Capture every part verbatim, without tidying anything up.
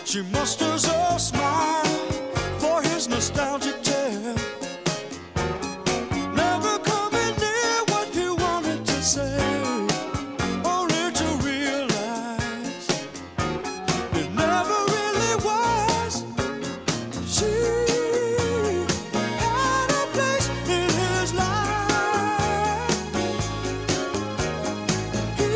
She musters a smile for his nostalgic tale. Never coming near what he wanted to say, only to realize it never really was. She had a place in his life. He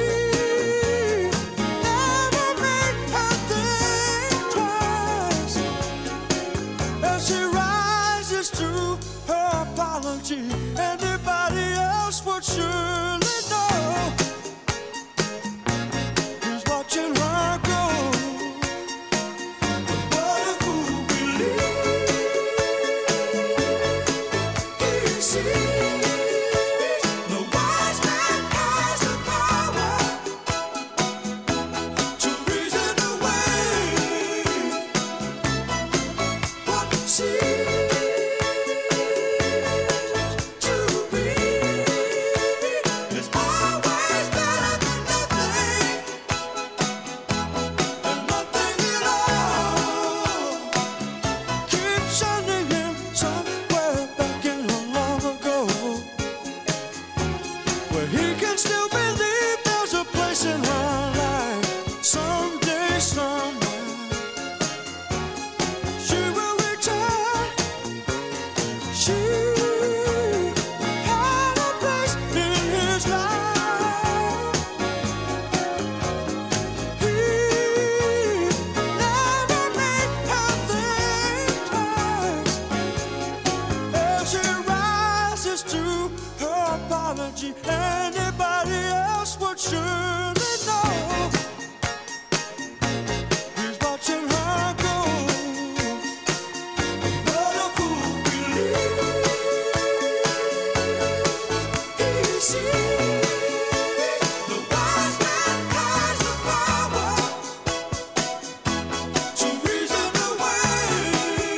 never made her think twice. As she rises to her apology, anybody else would surely know he's watching her go. But what a fool believes he sees. The wise man has the power to reason away what seems to be is always better than nothing, and nothing at all. Keep sending him somewhere back in a long ago, where he can still believe there's a place in her life. Someday, somewhere, she will return. She had a place in his life. He never made her think twice. As she rises to her apology, anybody else would surely know he's watching her go. But a fool believes he sees. The wise man has the power to reason away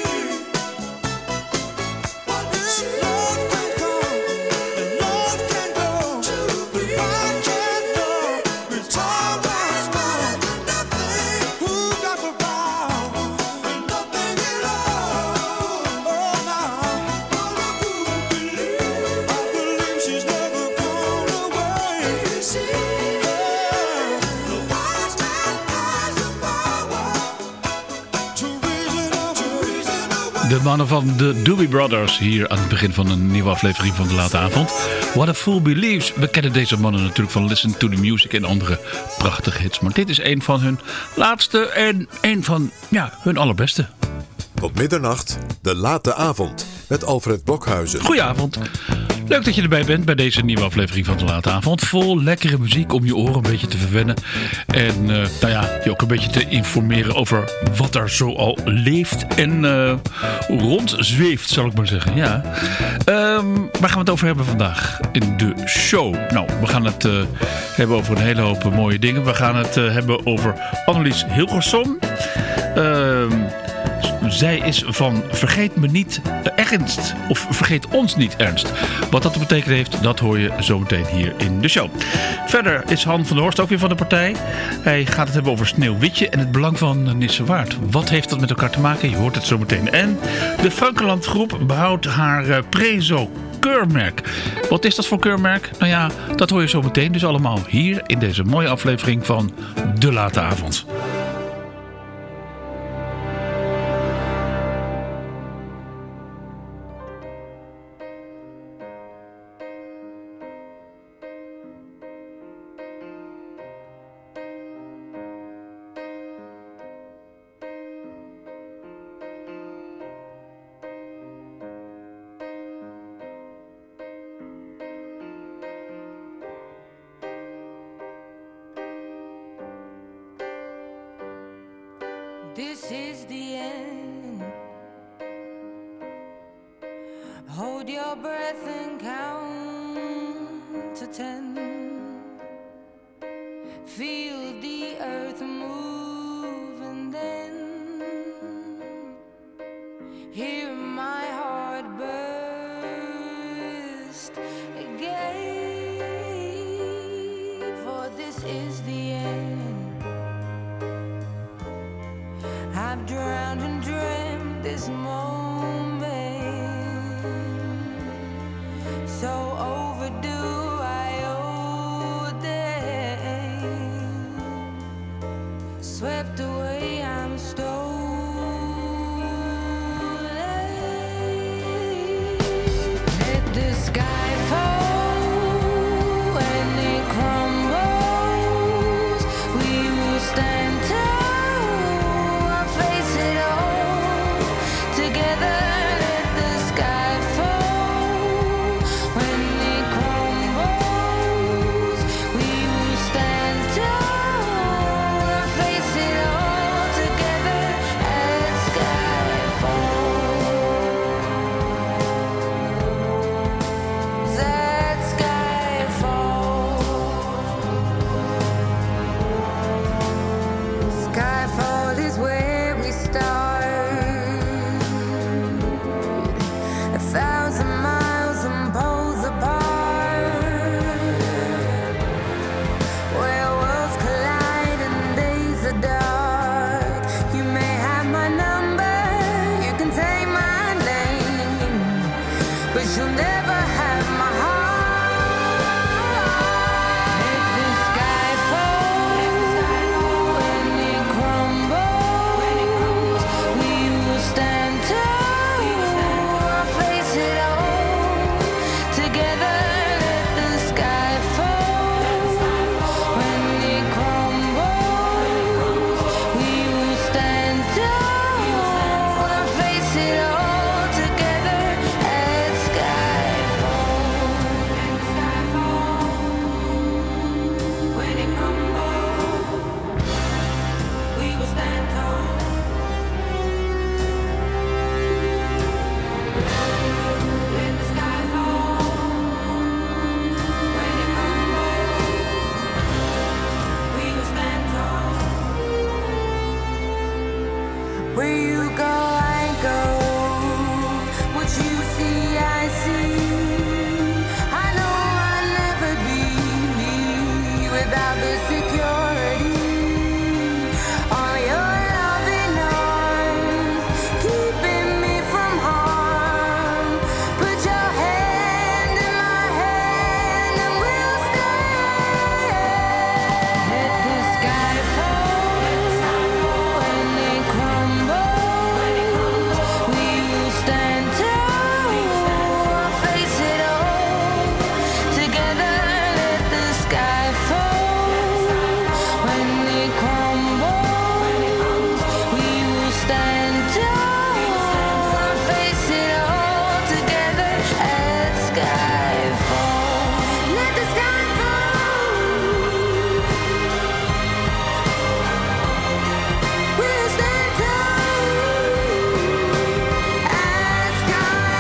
what is love can come and love can go. But I can't know it's always better than nothing. Who got the power and nothing at all? Oh, now, but a fool believes. I believe she's never gone away. He sees. The wise man has the power to reason away. De mannen van de Doobie Brothers hier aan het begin van een nieuwe aflevering van de Late Avond. What a Fool Believes. We kennen deze mannen natuurlijk van Listen to the Music en andere prachtige hits. Maar dit is een van hun laatste en een van ja, hun allerbeste. Tot middernacht, de Late Avond met Alfred Blokhuizen. Goedenavond. Leuk dat je erbij bent bij deze nieuwe aflevering van de Late Avond. Vol lekkere muziek om je oren een beetje te verwennen. En uh, nou ja, je ook een beetje te informeren over wat er zo al leeft en uh, rondzweeft, zal ik maar zeggen. Ja. Um, waar gaan we het over hebben vandaag in de show? Nou, we gaan het uh, hebben over een hele hoop mooie dingen. We gaan het uh, hebben over Annelies Hilgersson. Um, Zij is van Vergeet me niet ernst. Of Vergeet ons niet ernst. Wat dat te betekenen heeft, dat hoor je zo meteen hier in de show. Verder is Han van der Horst ook weer van de partij. Hij gaat het hebben over Sneeuwwitje en het belang van Nissewaard. Wat heeft dat met elkaar te maken? Je hoort het zo meteen. En de Frankenland groep behoudt haar uh, Prezo keurmerk. Wat is dat voor keurmerk? Nou ja, dat hoor je zo meteen. Dus allemaal hier in deze mooie aflevering van De Late Avond. This is the end. Hold your breath and count to ten. Feel the earth move and then hear my heart burst again. For this is the end. I this moment, so overdue. I owe them. Swept away, I'm stolen. Let the sky fall when it crumbles. We will stand tall, I'll face it all together. Let the sky fall when it crumbles. We will stand tall, I'll face it all together. As sky falls, that sky falls. Skyfall is where we start. A thousand miles and poles apart, where worlds collide and days are dark. You may have my number, you can take my name, but you'll never have my heart. Let the sky fall when it crumbles. We will stand tall, I'll face it all together. Let the sky fall when it crumbles. We will stand tall, I'll face it all together. As sky falls, when it crumbles, we will stand tall. When the sky falls, when it crumbles, we will stand tall. Where you go, I go. What you see, I see. I know I'll never be me without the security. All your loving arms keeping me from harm. Put your hand in my hand and we'll stand. Let the sky fall when it crumbles. We will stand tall, I'll face it all together. Let the sky fall when it crumbles. We will stand tall, I'll face it all together. As sky falls, let the sky fall. We'll stand tall as sky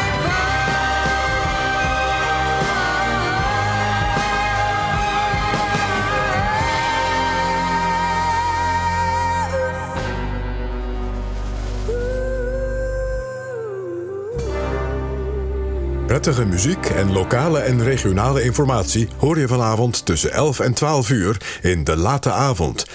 falls. Prettige muziek en lokale en regionale informatie hoor je vanavond tussen elf en twaalf uur in De Late Avond.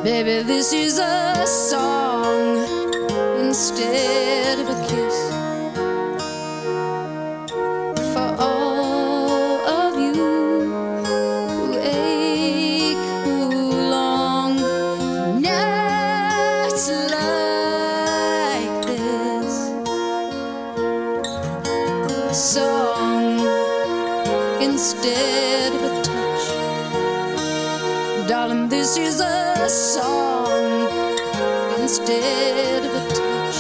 Baby, this is a song instead of a kiss. For all of you who ache, who long for nights like this. A song instead of a touch. Darling, this is a song instead of a touch.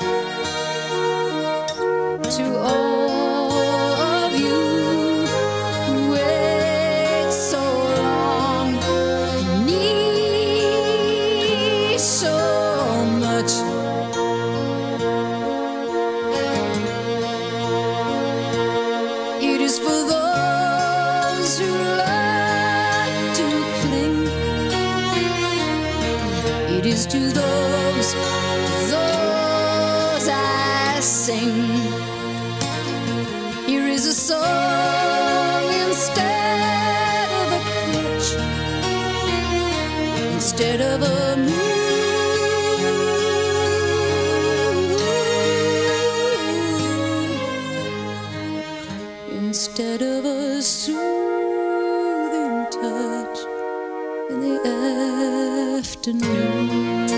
To all of you who wait so long and need so much. It is for those who like to cling. It is to those, those I sing. Here is a song instead of a clutch, instead of a moon, instead of a soothing touch in the afternoon.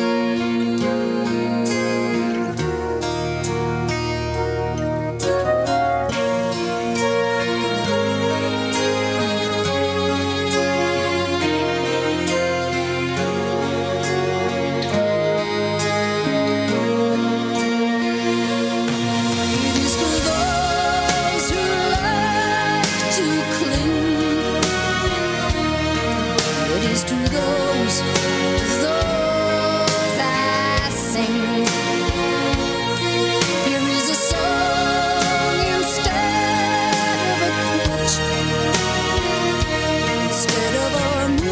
It is for those who like to cling. It is to those, those I sing. Here is a song instead of a clutch, instead of a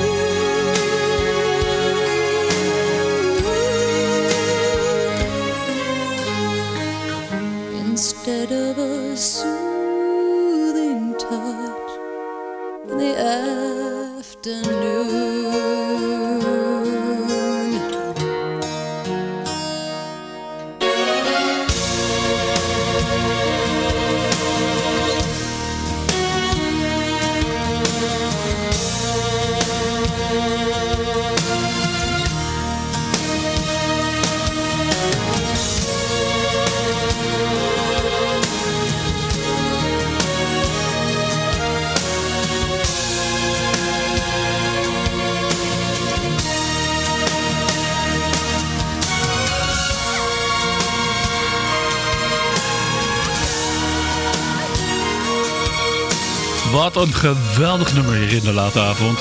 moon, instead of a soothing touch in the afternoon. Wat een geweldig nummer hier in de late avond.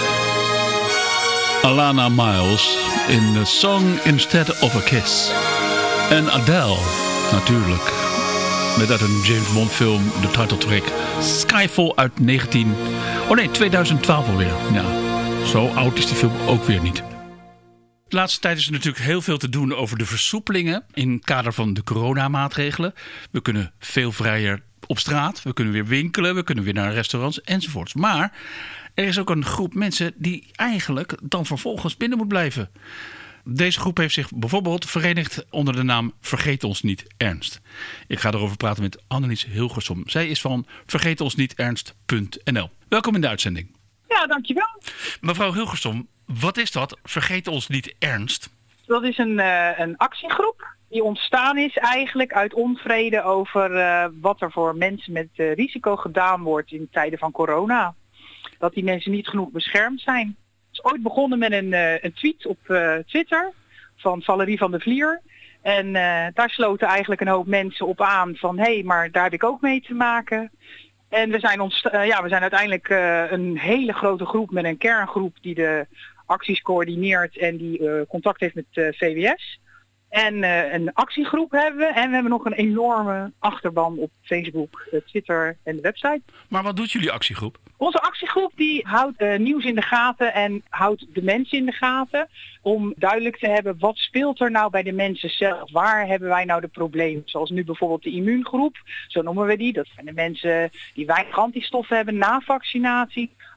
Alana Miles in The Song Instead of a Kiss. En Adele, natuurlijk. Met uit een James Bond film de titeltrack Skyfall uit negentien... Oh nee, tweeduizend twaalf alweer. Ja, zo oud is die film ook weer niet. De laatste tijd is er natuurlijk heel veel te doen over de versoepelingen in het kader van de coronamaatregelen. We kunnen veel vrijer op straat, we kunnen weer winkelen, we kunnen weer naar restaurants enzovoorts. Maar er is ook een groep mensen die eigenlijk dan vervolgens binnen moet blijven. Deze groep heeft zich bijvoorbeeld verenigd onder de naam Vergeet ons niet ernst. Ik ga erover praten met Annelies Hilgersom. Zij is van vergeet ons niet ernst punt n l. Welkom in de uitzending. Ja, dankjewel. Mevrouw Hilgersom, wat is dat? Vergeet ons niet ernst. Dat is een, uh, een actiegroep die ontstaan is eigenlijk uit onvrede over uh, wat er voor mensen met uh, risico gedaan wordt in tijden van corona. Dat die mensen niet genoeg beschermd zijn. Het is ooit begonnen met een, uh, een tweet op uh, Twitter van Valerie van der Vlier. En uh, daar sloten eigenlijk een hoop mensen op aan van hé, hey, maar daar heb ik ook mee te maken. En we zijn, ons, uh, ja, we zijn uiteindelijk uh, een hele grote groep met een kerngroep die de acties coördineert en die uh, contact heeft met uh, V W S. En uh, een actiegroep hebben we en we hebben nog een enorme achterban op Facebook, uh, Twitter en de website. Maar wat doet jullie actiegroep? Onze actiegroep die houdt uh, nieuws in de gaten en houdt de mensen in de gaten om duidelijk te hebben wat speelt er nou bij de mensen zelf. Waar hebben wij nou de problemen? Zoals nu bijvoorbeeld de immuungroep, zo noemen we die. Dat zijn de mensen die weinig antistoffen hebben na vaccinatie.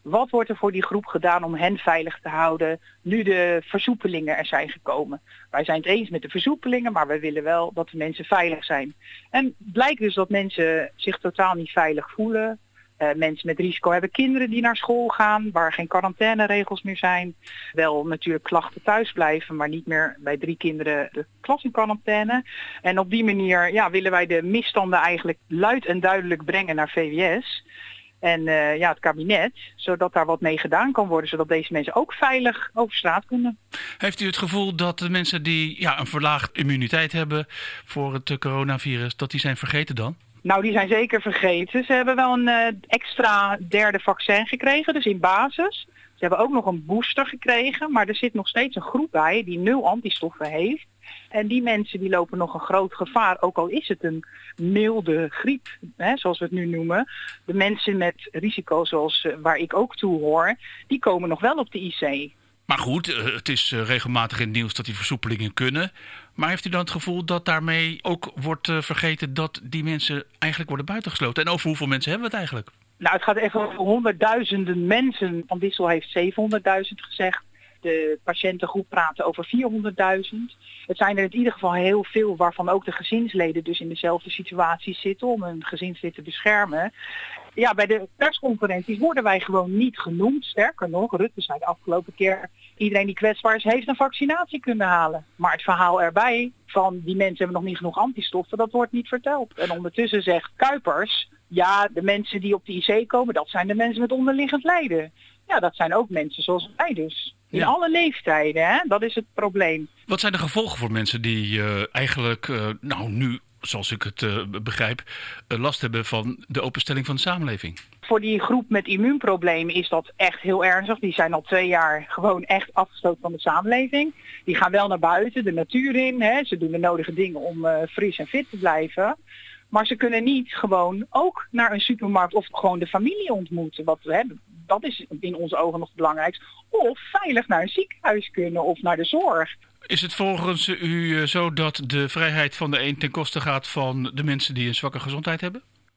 Wat wordt er voor die groep gedaan om hen veilig te houden nu de versoepelingen er zijn gekomen? Wij zijn het eens met de versoepelingen, maar we willen wel dat de mensen veilig zijn. En het blijkt dus dat mensen zich totaal niet veilig voelen. Uh, mensen met risico hebben kinderen die naar school gaan, waar geen quarantaineregels meer zijn. Wel natuurlijk klachten thuis blijven, maar niet meer bij drie kinderen de klas in quarantaine. En op die manier ja, willen wij de misstanden eigenlijk luid en duidelijk brengen naar V W S. En uh, ja, het kabinet, zodat daar wat mee gedaan kan worden, zodat deze mensen ook veilig over straat kunnen. Heeft u het gevoel dat de mensen die ja, een verlaagd immuniteit hebben voor het uh, coronavirus, dat die zijn vergeten dan? Nou, die zijn zeker vergeten. Ze hebben wel een uh, extra derde vaccin gekregen, dus in basis. Ze hebben ook nog een booster gekregen, maar er zit nog steeds een groep bij die nul antistoffen heeft. En die mensen die lopen nog een groot gevaar, ook al is het een milde griep, hè, zoals we het nu noemen. De mensen met risico, zoals uh, waar ik ook toe hoor, die komen nog wel op de I C. Maar goed, het is regelmatig in het nieuws dat die versoepelingen kunnen. Maar heeft u dan het gevoel dat daarmee ook wordt vergeten dat die mensen eigenlijk worden buitengesloten? En over hoeveel mensen hebben we het eigenlijk? Nou, het gaat echt over honderdduizenden mensen. Van Dissel heeft zevenhonderdduizend gezegd. De patiëntengroep praten over vierhonderdduizend. Het zijn er in ieder geval heel veel waarvan ook de gezinsleden dus in dezelfde situatie zitten om hun gezinslid te beschermen. Ja, bij de persconferenties worden wij gewoon niet genoemd. Sterker nog, Rutte zei de afgelopen keer, iedereen die kwetsbaar is heeft een vaccinatie kunnen halen. Maar het verhaal erbij van die mensen hebben nog niet genoeg antistoffen, dat wordt niet verteld. En ondertussen zegt Kuipers, ja, de mensen die op de I C komen, dat zijn de mensen met onderliggend lijden. Ja, dat zijn ook mensen zoals wij dus. In ja. alle leeftijden, hè? Dat is het probleem. Wat zijn de gevolgen voor mensen die uh, eigenlijk, uh, nou nu, zoals ik het uh, begrijp, uh, last hebben van de openstelling van de samenleving? Voor die groep met immuunproblemen is dat echt heel ernstig. Die zijn al twee jaar gewoon echt afgestoten van de samenleving. Die gaan wel naar buiten, de natuur in. Hè? Ze doen de nodige dingen om uh, fris en fit te blijven. Maar ze kunnen niet gewoon ook naar een supermarkt of gewoon de familie ontmoeten. Wat we hebben. Dat is in onze ogen nog het belangrijkste. Of veilig naar een ziekenhuis kunnen of naar de zorg. Is het volgens u zo dat de vrijheid van de een ten koste gaat van de mensen die een zwakke gezondheid hebben?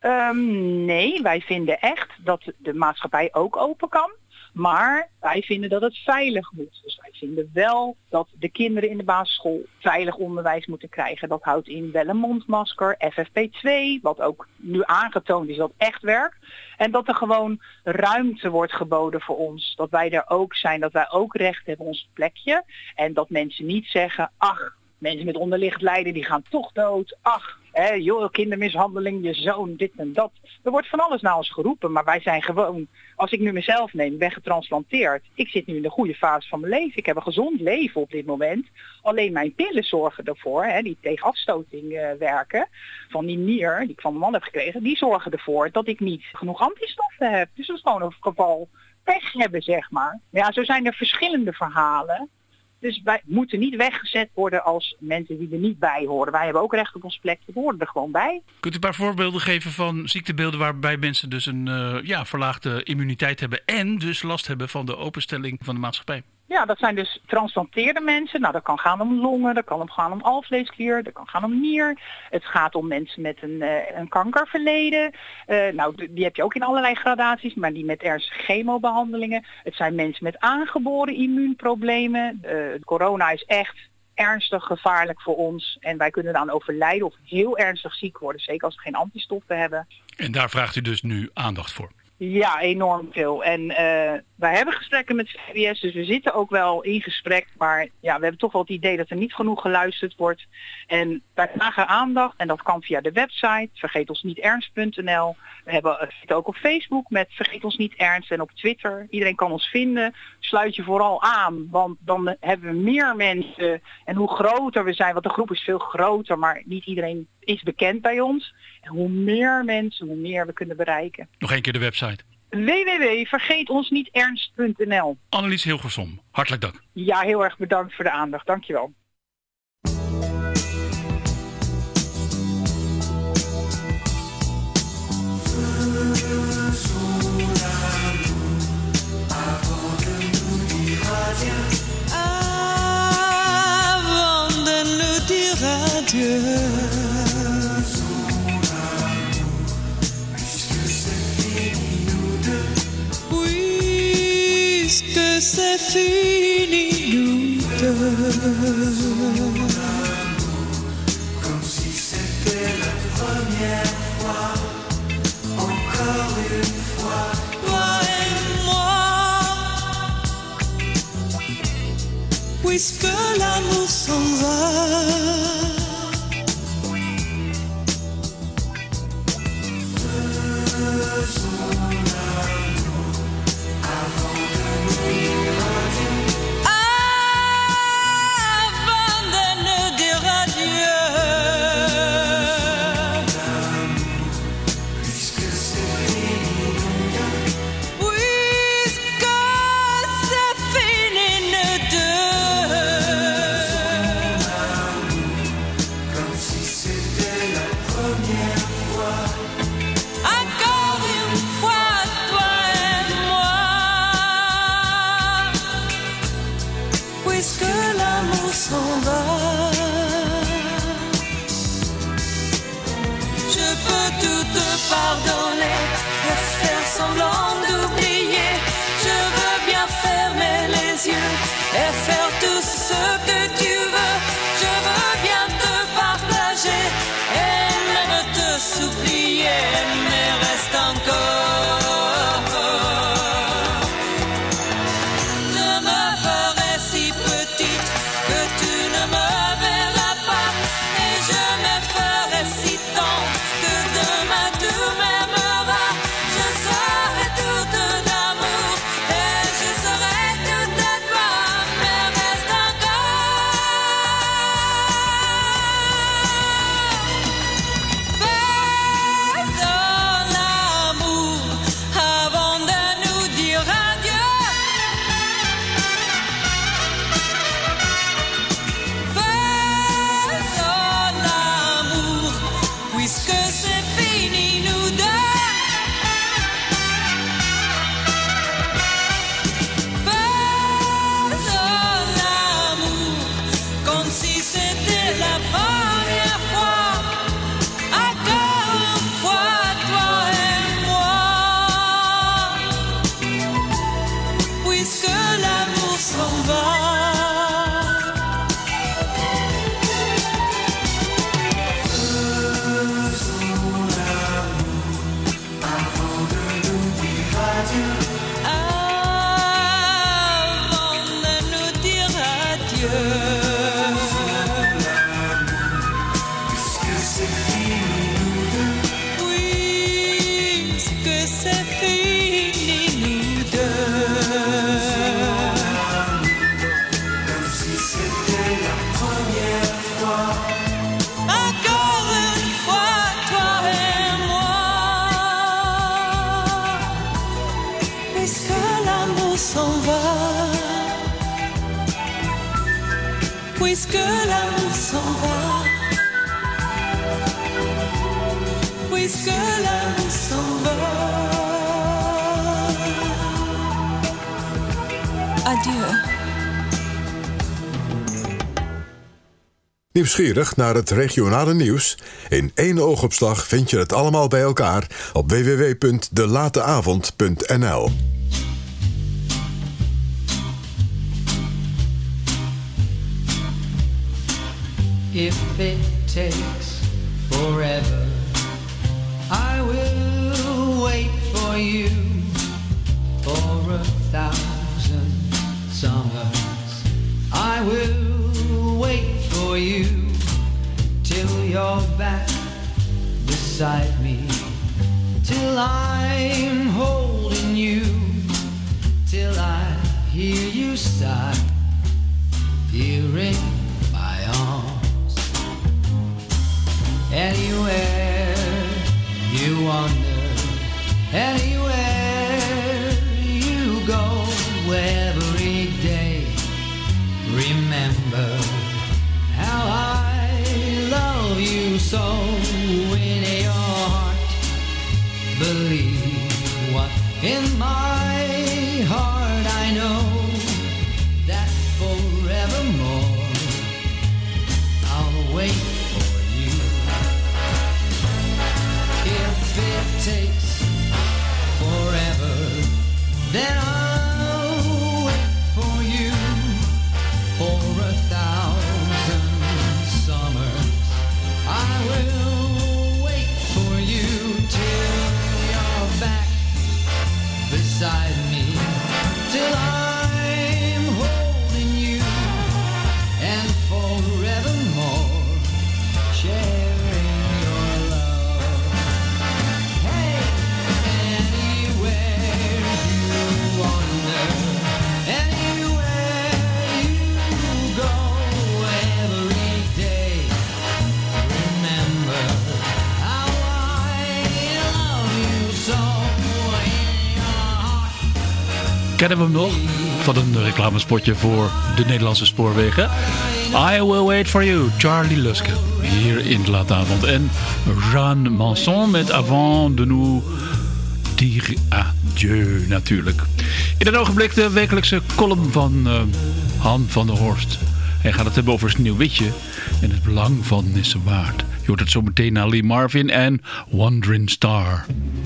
Um, nee, wij vinden echt dat de maatschappij ook open kan. Maar wij vinden dat het veilig moet. Dus wij vinden wel dat de kinderen in de basisschool veilig onderwijs moeten krijgen. Dat houdt in wel een mondmasker, F F P twee, wat ook nu aangetoond is dat echt werkt. En dat er gewoon ruimte wordt geboden voor ons. Dat wij er ook zijn, dat wij ook recht hebben op ons plekje. En dat mensen niet zeggen, ach, mensen met onderliggend lijden die gaan toch dood. Ach, hè, joh, kindermishandeling, je zoon, dit en dat. Er wordt van alles naar ons geroepen, maar wij zijn gewoon, als ik nu mezelf neem, ik ben getransplanteerd. Ik zit nu in de goede fase van mijn leven. Ik heb een gezond leven op dit moment. Alleen mijn pillen zorgen ervoor, hè, die tegen afstoting uh, werken, van die nier, die ik van mijn man heb gekregen, die zorgen ervoor dat ik niet genoeg antistoffen heb. Dus dat is gewoon een geval pech hebben, zeg maar. Ja, zo zijn er verschillende verhalen. Dus wij moeten niet weggezet worden als mensen die er niet bij horen. Wij hebben ook recht op ons plekje, we horen er gewoon bij. Kunt u een paar voorbeelden geven van ziektebeelden waarbij mensen dus een uh, ja, verlaagde immuniteit hebben en dus last hebben van de openstelling van de maatschappij? Ja, dat zijn dus transplanteerde mensen. Nou, dat kan gaan om longen, dat kan gaan om alvleesklier, dat kan gaan om nier. Het gaat om mensen met een, uh, een kankerverleden. Uh, nou, die heb je ook in allerlei gradaties, maar die met ernstige chemobehandelingen. Het zijn mensen met aangeboren immuunproblemen. Uh, corona is echt ernstig gevaarlijk voor ons. En wij kunnen eraan overlijden of heel ernstig ziek worden, zeker als we geen antistoffen hebben. En daar vraagt u dus nu aandacht voor? Ja, enorm veel. En uh, wij hebben gesprekken met V W S, dus we zitten ook wel in gesprek. Maar ja, we hebben toch wel het idee dat er niet genoeg geluisterd wordt. En wij vragen aandacht en dat kan via de website vergeet ons niet ernst punt n l. We hebben we zitten ook op Facebook met Vergeet ons niet ernst en op Twitter. Iedereen kan ons vinden. Sluit je vooral aan, want dan hebben we meer mensen. En hoe groter we zijn, want de groep is veel groter, maar niet iedereen is bekend bij ons. En hoe meer mensen, hoe meer we kunnen bereiken. Nog één keer de website. w w w punt vergeet ons niet ernst punt n l. Annelies Hilgersom, hartelijk dank. Ja, heel erg bedankt voor de aandacht. Dankjewel. Avant de nous dire adieu, oui, c'est fini, nous deux. Comme si c'était la première fois, encore une fois. Toi et moi, puisque l'amour s'en va. Pardonner et faire semblant d'oublier. Je veux bien fermer les yeux et faire tout ce que tu veux. Je veux bien te partager et même te supplier, mais reste encore. Je me ferai si petite que tu ne me verras pas, et je me ferai si tendre que demain tu m'aimeras. Je serai toute d'amour et je serai toute à toi, mais reste encore. Faisons l'amour avant de nous dire adieu. Faisons l'amour puisque c'est fini, nous deux. Faisons l'amour comme si c'était la première fois. Encore une fois, toi et moi. Puisque l'amour s'en va. Avant de nous dire adieu. Puisque c'est fini, nous deux. Puisque c'est fini, nous deux. Comme si c'était la première fois. Encore une fois, toi et moi. Puisque l'amour s'en va. Puisque l'amour s'en va. Puisque l'amour s'en va. Adieu. Nieuwsgierig naar het regionale nieuws? In één oogopslag vind je het allemaal bij elkaar op w w w punt de late avond punt n l. If it takes forever, I will wait for you for a thousand summers. I will wait for you till you're back beside me, till I'm holding you, till I hear you sigh here in my arms. Anywhere you wander, anywhere you go, every day remember how I love you so. In your heart, believe what in my heart I know, that forevermore I'll wait for you. If it takes forever, then I'll wait thousand summers. I will wait for you till you're back beside me, till I'm holding you, and forevermore sharing your love. Hey, anywhere you wander, anywhere you go, every day remember how I love you so in your heart. Kennen we hem nog? Van een reclamespotje voor de Nederlandse spoorwegen. I Will Wait For You, Charlie Luske. Hier in de late avond. En Jeanne Manson met Avant de nous dire adieu natuurlijk. In een ogenblik de wekelijkse column van uh, Han van der Horst. Hij gaat het hebben over Sneeuwwitje en het belang van Nissewaard. Je hoort het zo meteen naar Lee Marvin en Wandering Star.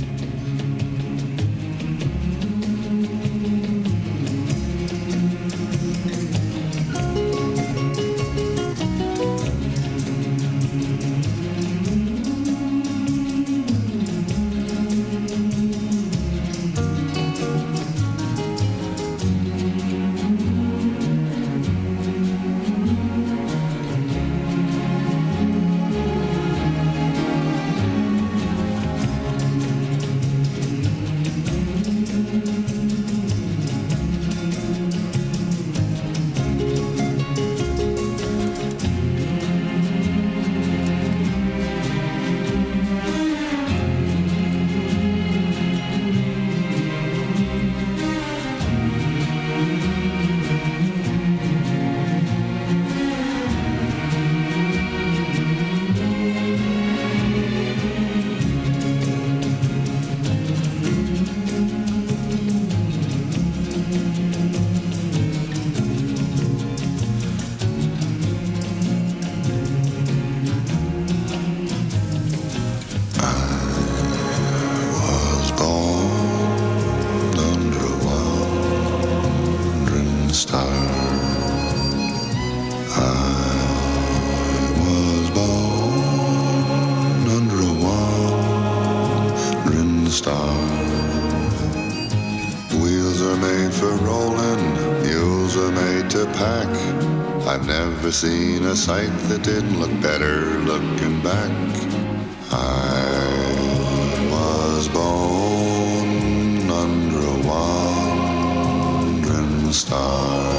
Seen a sight that didn't look better looking back. I was born under a wandering star.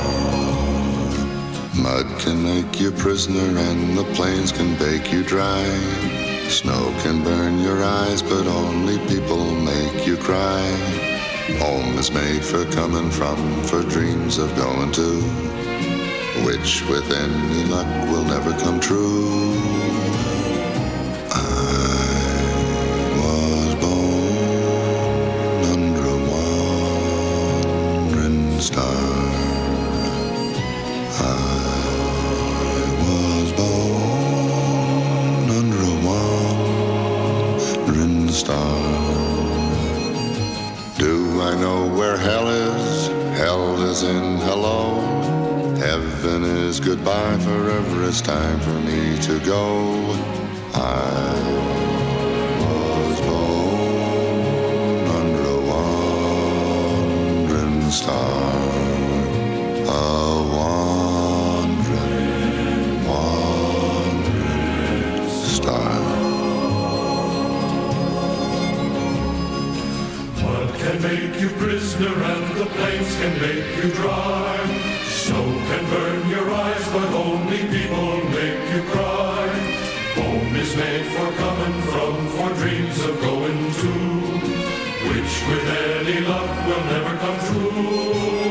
Mud can make you prisoner and the plains can bake you dry. Snow can burn your eyes but only people make you cry. Home is made for coming from, for dreams of going to, which with any luck will never come true. I was born under a wandering star. I was born under a wandering star. Do I know where hell is? Hell is in hello. Heaven is goodbye, forever it's time for me to go. I was born under a wandering star. A wandering, wandering star. Mud can make you prisoner and the plains can make you dry. Snow can burn your eyes, but only people make you cry. Home is made for coming from, for dreams of going to, which with any luck will never come true.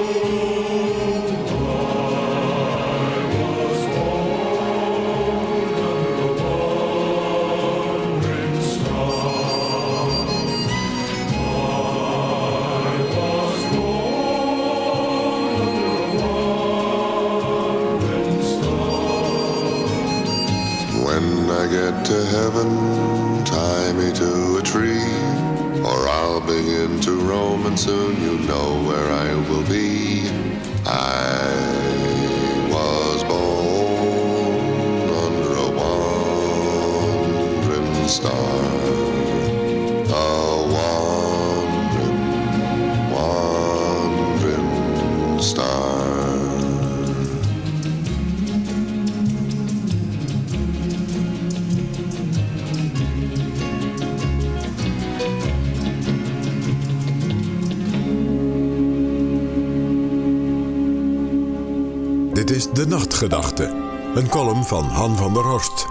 Get to heaven, tie me to a tree, or I'll begin to roam and soon you know where I will be. I was born De Nachtgedachte. Een column van Han van der Horst.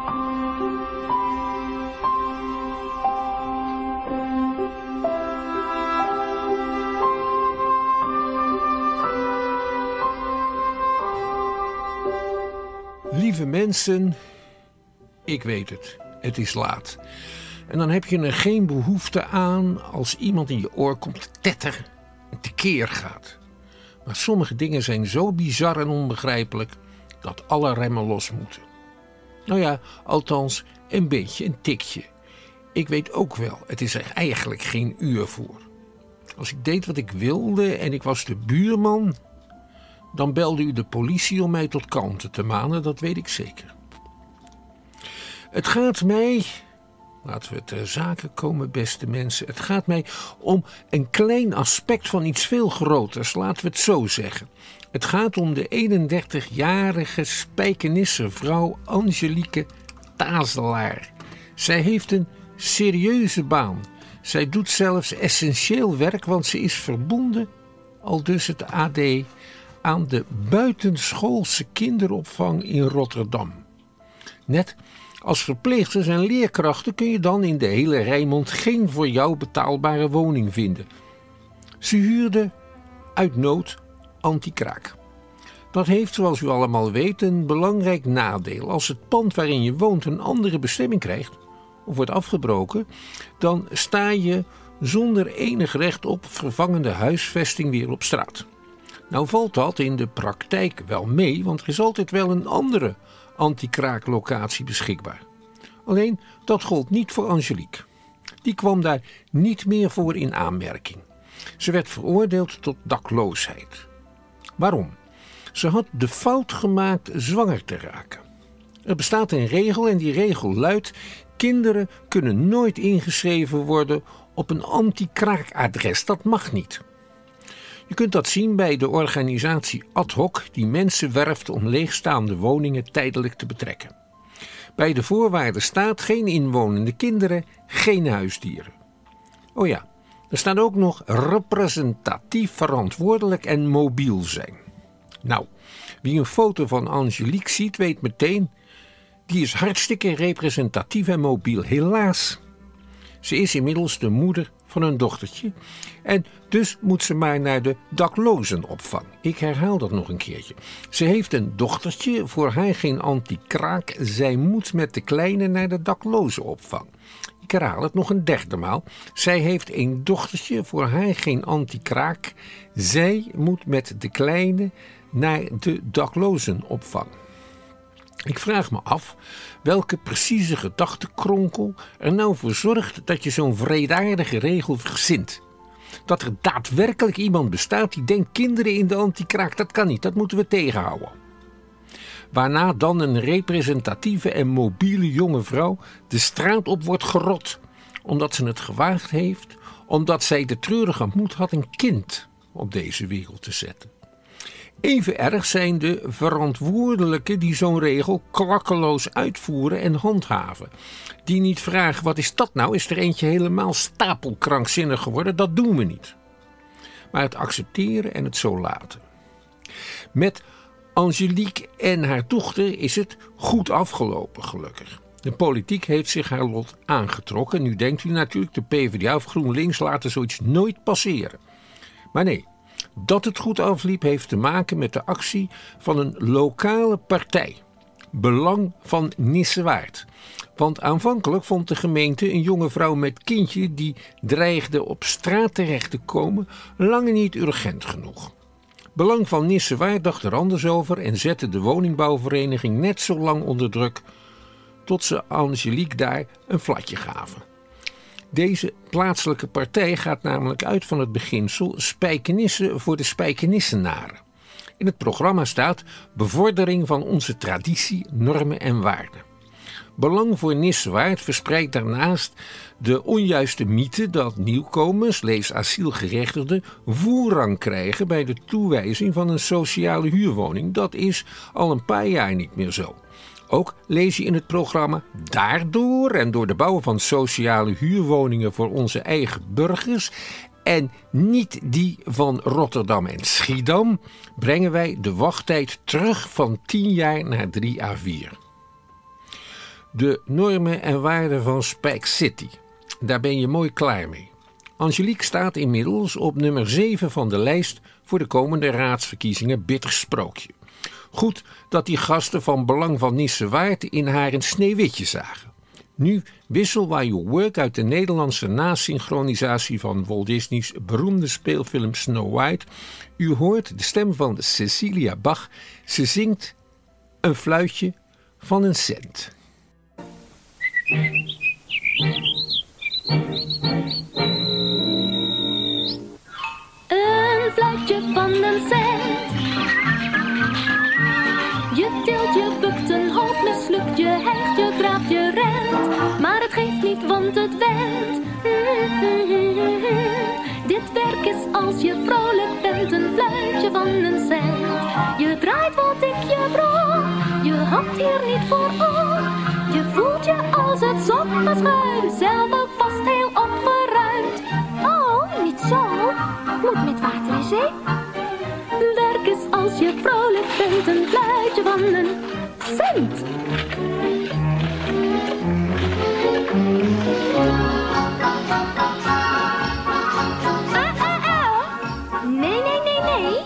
Lieve mensen, ik weet het, het is laat. En dan heb je er geen behoefte aan als iemand in je oor komt tetter en tekeer gaat. Maar sommige dingen zijn zo bizar en onbegrijpelijk dat alle remmen los moeten. Nou ja, althans een beetje een tikje. Ik weet ook wel, het is er eigenlijk geen uur voor. Als ik deed wat ik wilde en ik was de buurman, dan belde u de politie om mij tot kalmte te manen, dat weet ik zeker. Het gaat mij, laten we ter zake komen beste mensen, het gaat mij om een klein aspect van iets veel groters, laten we het zo zeggen. Het gaat om de eenendertigjarige Spijkenisse vrouw Angelique Tazelaar. Zij heeft een serieuze baan. Zij doet zelfs essentieel werk, want ze is verbonden, aldus het A D, aan de buitenschoolse kinderopvang in Rotterdam. Net als verpleegsters en leerkrachten kun je dan in de hele Rijnmond geen voor jou betaalbare woning vinden. Ze huurde uit nood anti-kraak. Dat heeft, zoals u allemaal weet, een belangrijk nadeel. Als het pand waarin je woont een andere bestemming krijgt of wordt afgebroken, dan sta je zonder enig recht op vervangende huisvesting weer op straat. Nou valt dat in de praktijk wel mee, want er is altijd wel een andere anti-kraaklocatie beschikbaar. Alleen dat gold niet voor Angelique. Die kwam daar niet meer voor in aanmerking. Ze werd veroordeeld tot dakloosheid. Waarom? Ze had de fout gemaakt zwanger te raken. Er bestaat een regel en die regel luidt: kinderen kunnen nooit ingeschreven worden op een anti-kraakadres. Dat mag niet. Je kunt dat zien bij de organisatie Ad Hoc die mensen werft om leegstaande woningen tijdelijk te betrekken. Bij de voorwaarden staat geen inwonende kinderen, geen huisdieren. Oh ja, er staat ook nog representatief verantwoordelijk en mobiel zijn. Nou, wie een foto van Angelique ziet weet meteen, die is hartstikke representatief en mobiel. Helaas, ze is inmiddels de moeder van een dochtertje en dus moet ze maar naar de daklozenopvang. Ik herhaal dat nog een keertje. Ze heeft een dochtertje, voor haar geen anti-kraak. Zij moet met de kleine naar de daklozenopvang. Ik herhaal het nog een derde maal. Zij heeft een dochtertje, voor haar geen anti-kraak. Zij moet met de kleine naar de daklozenopvang. Ik vraag me af welke precieze gedachtenkronkel er nou voor zorgt dat je zo'n wreedaardige regel verzint. Dat er daadwerkelijk iemand bestaat die denkt kinderen in de anti-kraak, dat kan niet, dat moeten we tegenhouden. Waarna dan een representatieve en mobiele jonge vrouw de straat op wordt gerot, omdat ze het gewaagd heeft, omdat zij de treurige moed had een kind op deze wereld te zetten. Even erg zijn de verantwoordelijken die zo'n regel klakkeloos uitvoeren en handhaven. Die niet vragen, wat is dat nou? Is er eentje helemaal stapelkrankzinnig geworden? Dat doen we niet. Maar het accepteren en het zo laten. Met Angelique en haar dochter is het goed afgelopen, gelukkig. De politiek heeft zich haar lot aangetrokken. Nu denkt u natuurlijk, de PvdA of GroenLinks laten zoiets nooit passeren. Maar nee. Dat het goed afliep heeft te maken met de actie van een lokale partij. Belang van Nissewaard. Want aanvankelijk vond de gemeente een jonge vrouw met kindje die dreigde op straat terecht te komen lang niet urgent genoeg. Belang van Nissewaard dacht er anders over en zette de woningbouwvereniging net zo lang onder druk tot ze Angelique daar een flatje gaven. Deze plaatselijke partij gaat namelijk uit van het beginsel Spijkenisse voor de Spijkenissenaren. In het programma staat bevordering van onze traditie, normen en waarden. Belang voor Nissewaard verspreidt daarnaast de onjuiste mythe dat nieuwkomers, lees asielgerechtigden, voorrang krijgen bij de toewijzing van een sociale huurwoning. Dat is al een paar jaar niet meer zo. Ook lees je in het programma: daardoor en door de bouw van sociale huurwoningen voor onze eigen burgers en niet die van Rotterdam en Schiedam, brengen wij de wachttijd terug van tien jaar naar drie à vier. De normen en waarden van Spijk City. Daar ben je mooi klaar mee. Angelique staat inmiddels op nummer zeven van de lijst voor de komende raadsverkiezingen Bitter Sprookje. Goed dat die gasten van Belang van Nissewaard in haar een Sneeuwwitje zagen. Nu Whistle While You Work uit de Nederlandse nasynchronisatie van Walt Disney's beroemde speelfilm Snow White. U hoort de stem van Cecilia Bach. Ze zingt een fluitje van een cent. Een fluitje van een cent. Je tilt, je bukt, een hoop mislukt, je hijgt, je draaft, je rent. Maar het geeft niet, want het went. Dit werk is als je vrolijk bent, een fluitje van een cent. Je draait wat ik je brok, je hapt hier niet voor op. Je voelt je als het sopperschuim, zelf ook vast heel opgeruimd. Oh, niet zo, moet met water en zeep. Werk is als je vrolijk bent, een fluitje van een cent. Ah, ah, ah. Nee, nee, nee, nee.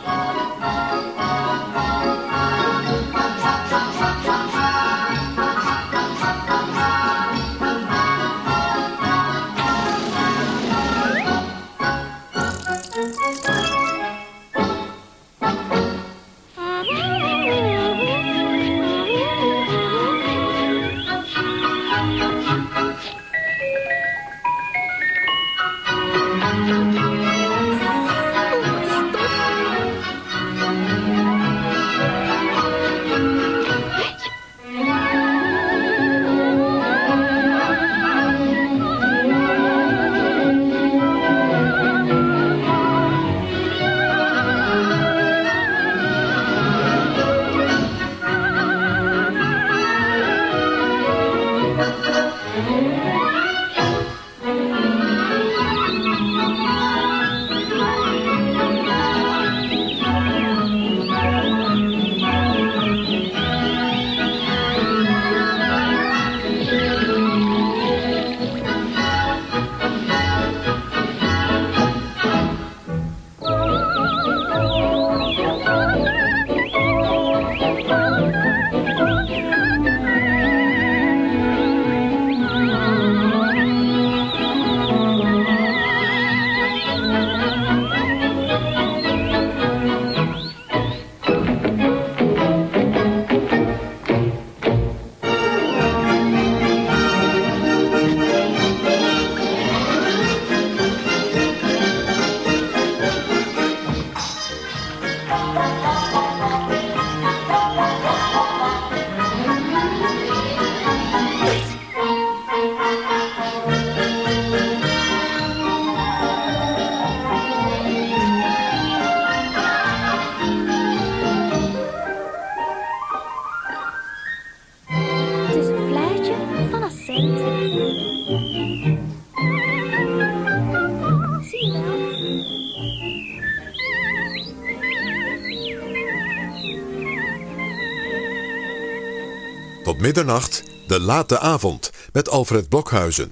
Tot middernacht, de late avond, met Alfred Blokhuizen.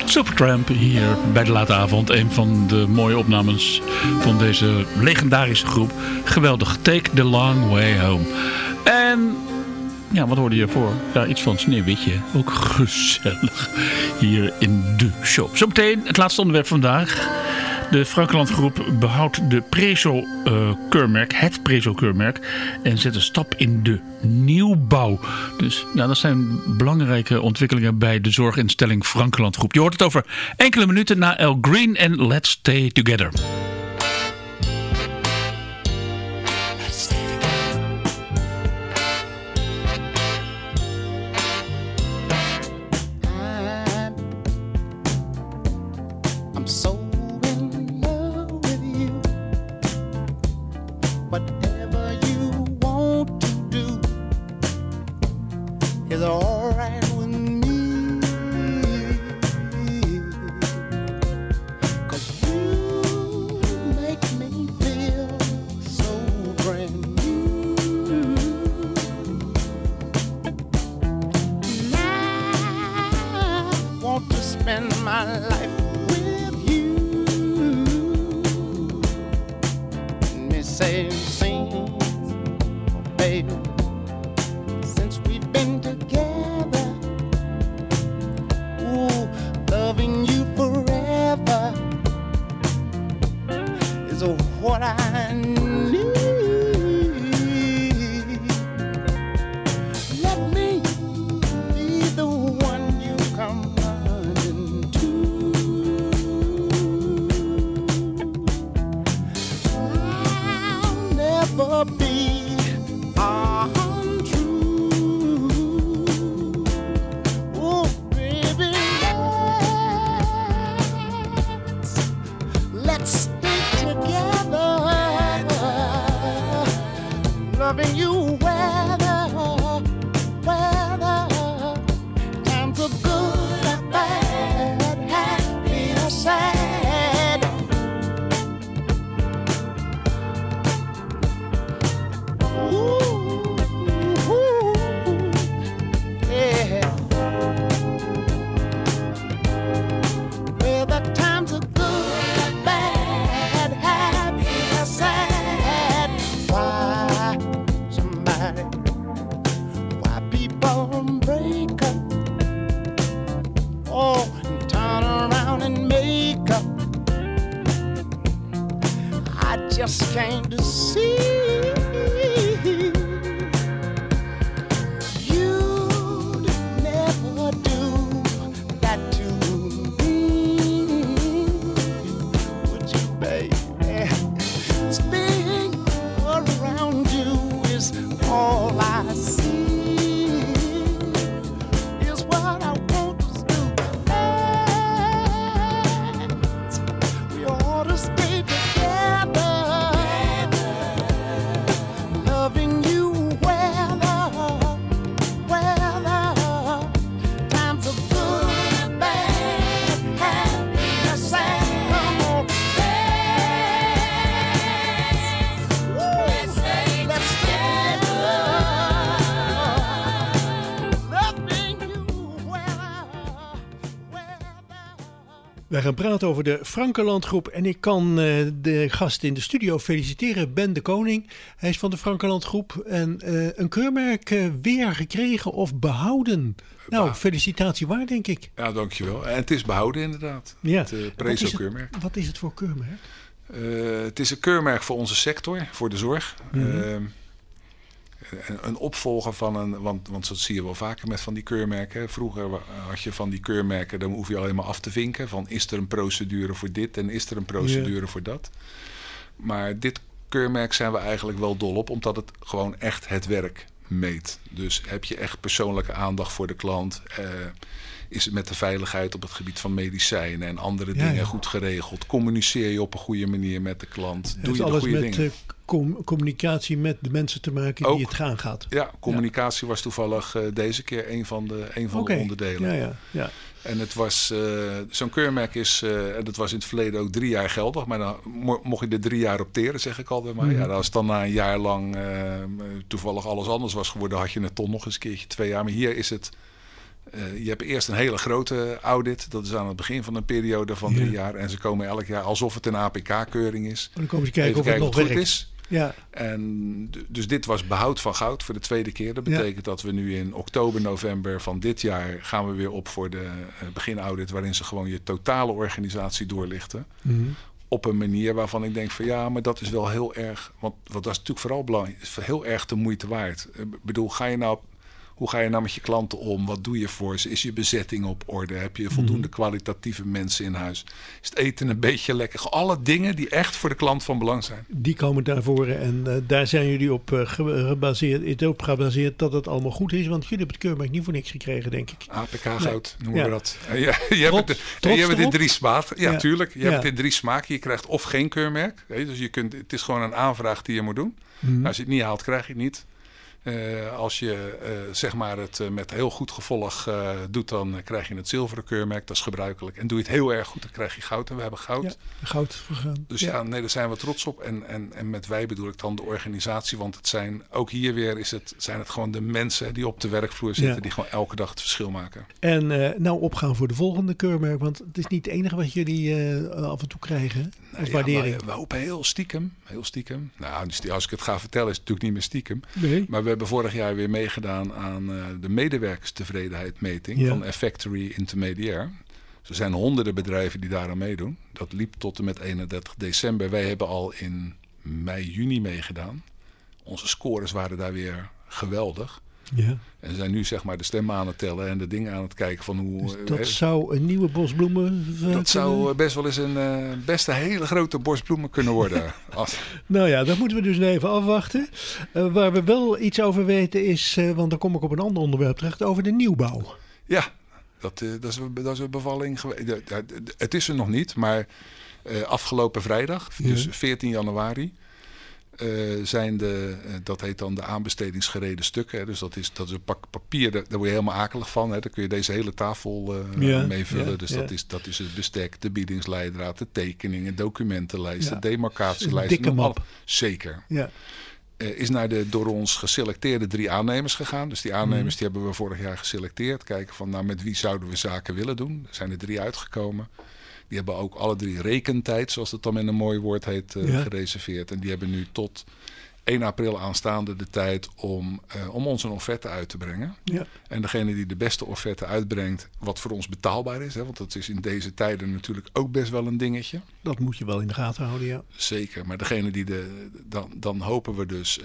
Supertramp hier bij de late avond. Een van de mooie opnames van deze legendarische groep. Geweldig. Take the Long Way Home. En ja, wat hoorde je ervoor? Ja, iets van Sneeuwwitje. Ook gezellig hier in de show. Zometeen het laatste onderwerp vandaag. De Frankeland Groep behoudt de Prezo-keurmerk, het Prezo-keurmerk, en zet een stap in de nieuwbouw. Dus nou, dat zijn belangrijke ontwikkelingen bij de zorginstelling Frankeland Groep. Je hoort het over enkele minuten na El Green en Let's Stay Together. Wij gaan praten over de Frankeland Groep en ik kan uh, de gast in de studio feliciteren, Ben de Koning. Hij is van de Frankeland Groep en uh, een keurmerk uh, weer gekregen of behouden. Nou, felicitatie waar, denk ik. Ja, dankjewel. En het is behouden inderdaad, ja. Het uh, Prezo-keurmerk. Wat is het voor keurmerk? Uh, het is een keurmerk voor onze sector, voor de zorg. Mm-hmm. Uh, Een, een opvolger van een, want, want dat zie je wel vaker met van die keurmerken. Vroeger had je van die keurmerken, dan hoef je alleen maar af te vinken. Van is er een procedure voor dit en is er een procedure ja. voor dat. Maar dit keurmerk zijn we eigenlijk wel dol op, omdat het gewoon echt het werk meet. Dus heb je echt persoonlijke aandacht voor de klant? Uh, is het met de veiligheid op het gebied van medicijnen en andere ja, dingen ja. goed geregeld? Communiceer je op een goede manier met de klant? Doe je de goede met, dingen? Uh, com- communicatie met de mensen te maken Ook, die het gaan gaat. Ja, communicatie ja. was toevallig uh, deze keer een van de, een van okay. de onderdelen. Ja, ja, ja. En het was, uh, zo'n keurmerk is, uh, dat was in het verleden ook drie jaar geldig. Maar dan mo- mocht je er drie jaar op teren, zeg ik altijd maar. Mm. Ja, als dan na een jaar lang uh, toevallig alles anders was geworden, had je het toch nog eens een keertje twee jaar. Maar hier is het Uh, je hebt eerst een hele grote audit. Dat is aan het begin van een periode van drie Ja. jaar. En ze komen elk jaar alsof het een A P K-keuring is. Dan komen ze kijken Even of het kijken nog of het goed werkt. is. Ja. En d- dus dit was behoud van goud voor de tweede keer. Dat betekent dat we nu in oktober, november van dit jaar gaan we weer op voor de uh, beginaudit, waarin ze gewoon je totale organisatie doorlichten. Mm-hmm. Op een manier waarvan ik denk van ja, maar dat is wel heel erg, want, want dat is natuurlijk vooral belangrijk, is heel erg de moeite waard. Ik bedoel, ga je nou, hoe ga je nou met je klanten om? Wat doe je voor ze? Is je bezetting op orde? Heb je voldoende kwalitatieve mensen in huis? Is het eten een beetje lekker? Alle dingen die echt voor de klant van belang zijn. Die komen naar voren en uh, daar zijn jullie op uh, ge- gebaseerd, op gebaseerd dat het allemaal goed is. Want jullie hebben het keurmerk niet voor niks gekregen, denk ik. A P K goud Nee. noemen Ja. we dat. Ja, je hebt Trots- het, trots je hebt het in erop? drie smaken. Ja, Ja. tuurlijk. Je Ja. hebt het in drie smaken. Je krijgt of geen keurmerk. Hè, dus je kunt, het is gewoon een aanvraag die je moet doen. Mhm. Als je het niet haalt, krijg je het niet. Uh, als je uh, zeg maar het uh, met heel goed gevolg uh, doet, dan uh, krijg je het zilveren keurmerk. Dat is gebruikelijk. En doe je het heel erg goed, dan krijg je goud. En we hebben goud. Ja, goud vergaan. Dus ja. Ja. nee, daar zijn we trots op. En, en, en met wij bedoel ik dan de organisatie. Want het zijn, ook hier weer is het, zijn het gewoon de mensen die op de werkvloer zitten. Ja. Die gewoon elke dag het verschil maken. En uh, nou opgaan voor de volgende keurmerk, want het is niet het enige wat jullie uh, af en toe krijgen als Nou ja, waardering. maar we hopen heel stiekem, heel stiekem. Nou, dus als ik het ga vertellen is het natuurlijk niet meer stiekem. Nee. Maar we hebben vorig jaar weer meegedaan aan uh, de medewerkerstevredenheidmeting Ja. van Effectory Intermediair. Er zijn honderden bedrijven die daaraan meedoen. Dat liep tot en met eenendertig december. Wij hebben al in mei, juni meegedaan. Onze scores waren daar weer geweldig. Ja. En zijn nu zeg maar de stemmen aan het tellen en de dingen aan het kijken van hoe... Dus dat hè, zou een nieuwe bosbloemen... uh, dat zou kunnen- uh, best wel eens een uh, best een hele grote borstbloemen kunnen worden. Als, Nou ja, dat moeten we dus even afwachten. Uh, waar we wel iets over weten is, uh, want dan kom ik op een ander onderwerp terecht, over de nieuwbouw. ja, dat, uh, dat, is, een- dat is een bevalling geweest. Het is er nog niet, maar uh, afgelopen vrijdag, Ja. dus veertien januari... Uh, zijn de, uh, dat heet dan de aanbestedingsgereden stukken. Hè. Dus dat is, dat is een pak papier, daar, daar word je helemaal akelig van. Hè. Daar kun je deze hele tafel uh, Ja, mee vullen. ja, dus ja. dat, is, dat is het bestek, de biedingsleidraad, de tekeningen, documentenlijsten, Ja. demarcatielijsten. Dikke noem map. alle- Zeker. Ja. Uh, is naar de door ons geselecteerde drie aannemers gegaan. Dus die aannemers die hebben we vorig jaar geselecteerd. Kijken van nou, met wie zouden we zaken willen doen. Er zijn er drie uitgekomen. Die hebben ook alle drie rekentijd, zoals dat dan in een mooi woord heet, uh, Ja. gereserveerd. En die hebben nu tot één april aanstaande de tijd om, uh, om ons een offerte uit te brengen. Ja. En degene die de beste offerte uitbrengt, wat voor ons betaalbaar is. Hè, want dat is in deze tijden natuurlijk ook best wel een dingetje. Dat moet je wel in de gaten houden, ja. Zeker, maar degene die de, dan, dan hopen we dus, uh,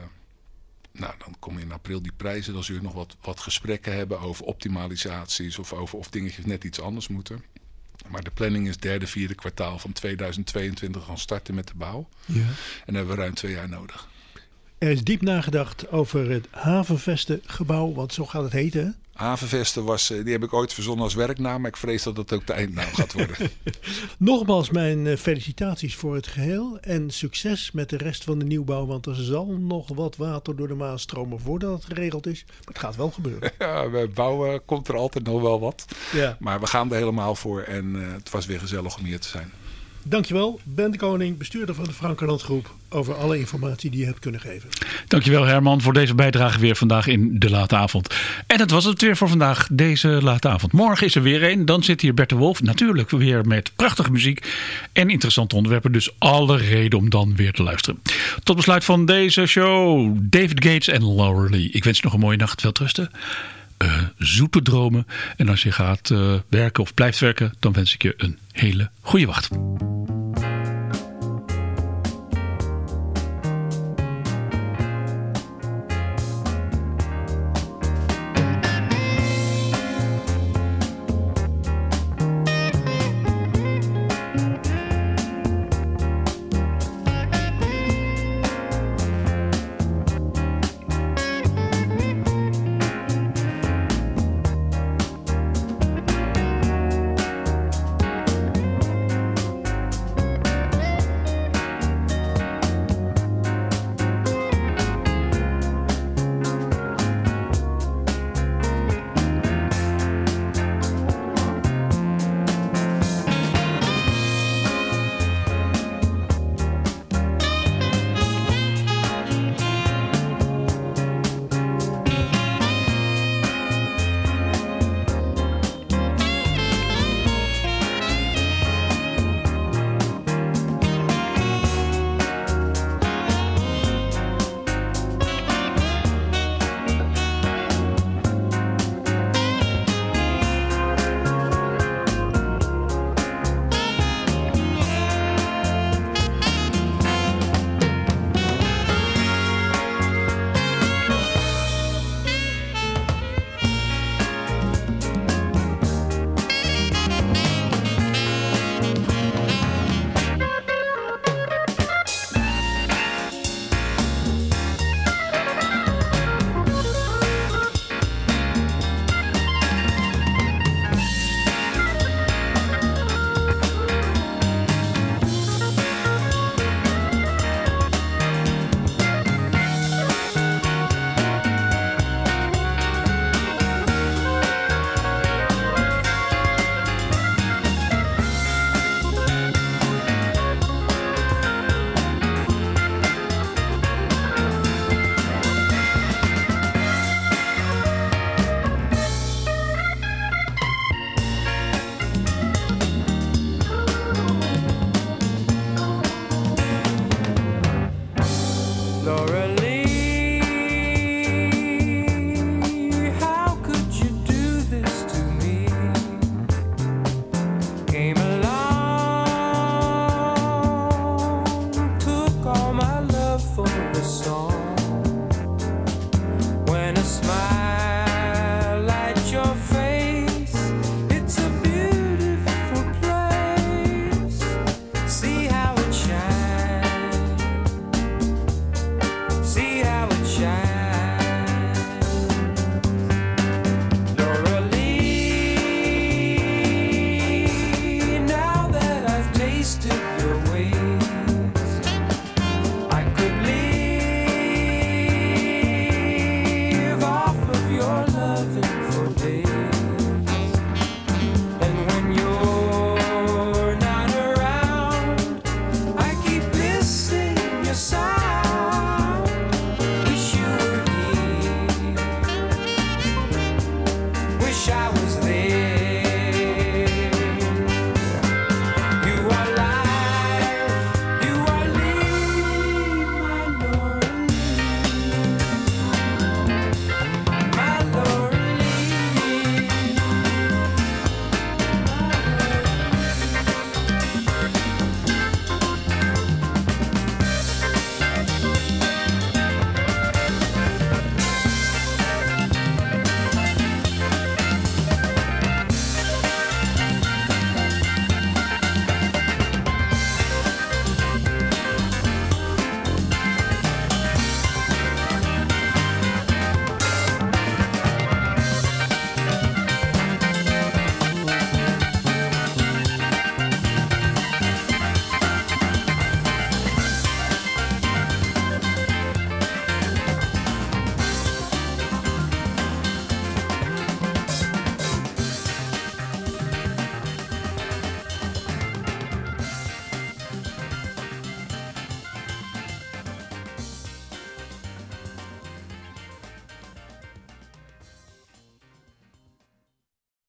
nou dan komen in april die prijzen. Dan zul je nog wat, wat gesprekken hebben over optimalisaties of over of dingetjes net iets anders moeten. Maar de planning is derde, vierde kwartaal van tweeduizend tweeëntwintig gaan starten met de bouw. Ja. En dan hebben we ruim twee jaar nodig. Er is diep nagedacht over het Havenvestengebouw, want zo gaat het heten, hè? Havenvesten was, uh, die heb ik ooit verzonnen als werknaam, maar ik vrees dat dat ook de eindnaam gaat worden. Nogmaals mijn uh, felicitaties voor het geheel en succes met de rest van de nieuwbouw, want er zal nog wat water door de Maas stromen voordat het geregeld is. Maar het gaat wel gebeuren. Ja, bij bouwen komt er altijd nog wel wat. Ja. Maar we gaan er helemaal voor en uh, het was weer gezellig om hier te zijn. Dankjewel, Ben de Koning, bestuurder van de Frankenland Groep, over alle informatie die je hebt kunnen geven. Dankjewel Herman voor deze bijdrage weer vandaag in de late avond. En dat was het weer voor vandaag, deze late avond. Morgen is er weer een. Dan zit hier Bert de Wolf. Natuurlijk weer met prachtige muziek en interessante onderwerpen. Dus alle reden om dan weer te luisteren. Tot besluit van deze show. David Gates en Laura Lee. Ik wens je nog een mooie nacht. Veel trusten. Uh, zoete dromen. En als je gaat uh, werken of blijft werken, dan wens ik je een hele goede wacht.